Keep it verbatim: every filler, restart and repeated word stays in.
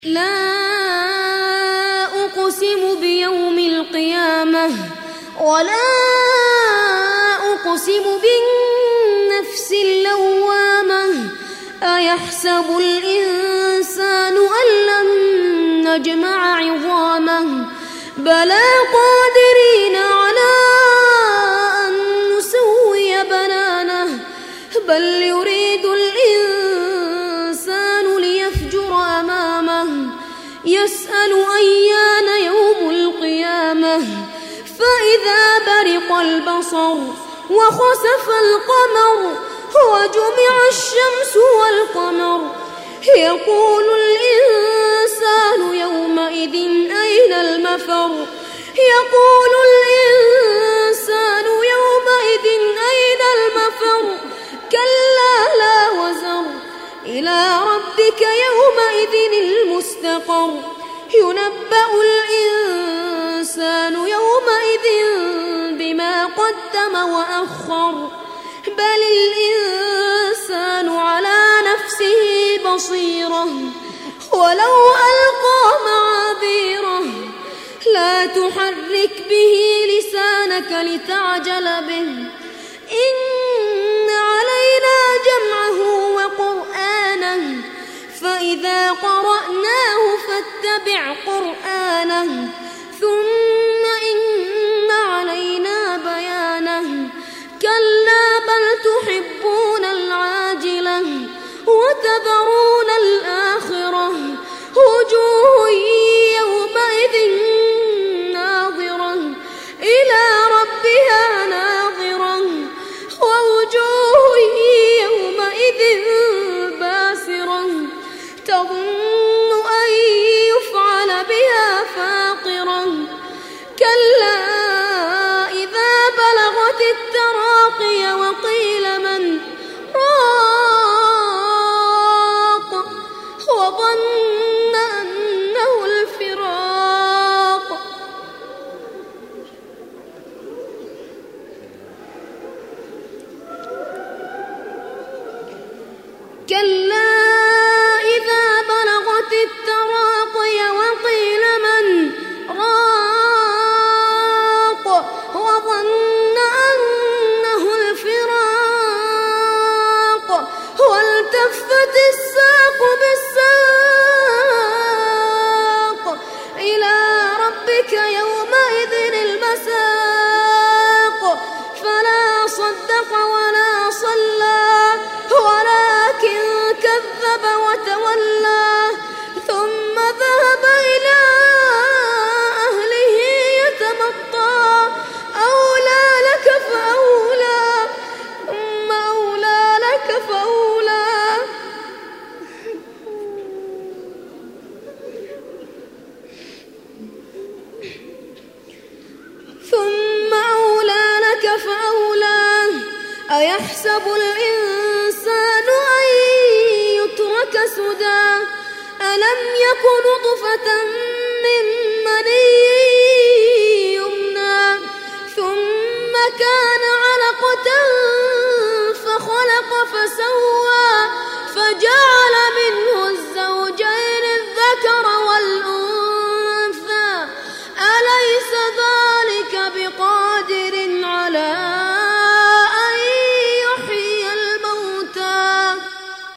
لا أقسم بيوم القيامة ولا أقسم بالنفس اللوامة أيحسب الإنسان أن لن نجمع عظامه بلى قادرين على أن نسوي بنانه بل يريد الإنسان ليفجر أمامه يسأل أيان يوم القيامة فإذا برق البصر وخسف القمر وجمع الشمس والقمر يقول الإنسان يومئذ أين المفر يقول الإنسان يومئذ أين المفر كلا لا وزر إلى ربك يومئذ المستقر ينبأ الإنسان يومئذ بما قدم وأخر بل الإنسان على نفسه بصيرة ولو ألقى معاذيره لا تحرك به لسانك لتعجل به إن علينا جمعه وقرآنه فإذا قرأناه فاتبع قرآنه ثم إن علينا بيانه كلا بل تحبون العاجلة وتذرون الآخرة وجوه يومئذ ناظرة إلى ربها ناظرة ووجوه يومئذ باسرة تظن أن يفعل بها فاقرة كلا إذا بلغت التراقي وقيل من راق وظن أنه الفراق كلا إذا بلغت التراقي وقيل من راق وظن أنه الفراق والتفت الساق بالساق إلى ربك يومئذ المساق فلا صدق ولا صلى ولكن كذب وتولى ثم ذهب إلى أهله يتمطى أولى لك فأولى ثم أولى لك فأولى ثم أولى لك فأولى أيحسب الإنسان أن يترك سدى ألم يك نطفة من مني يمنى ثم كان علقة فخلق فسوى فجعل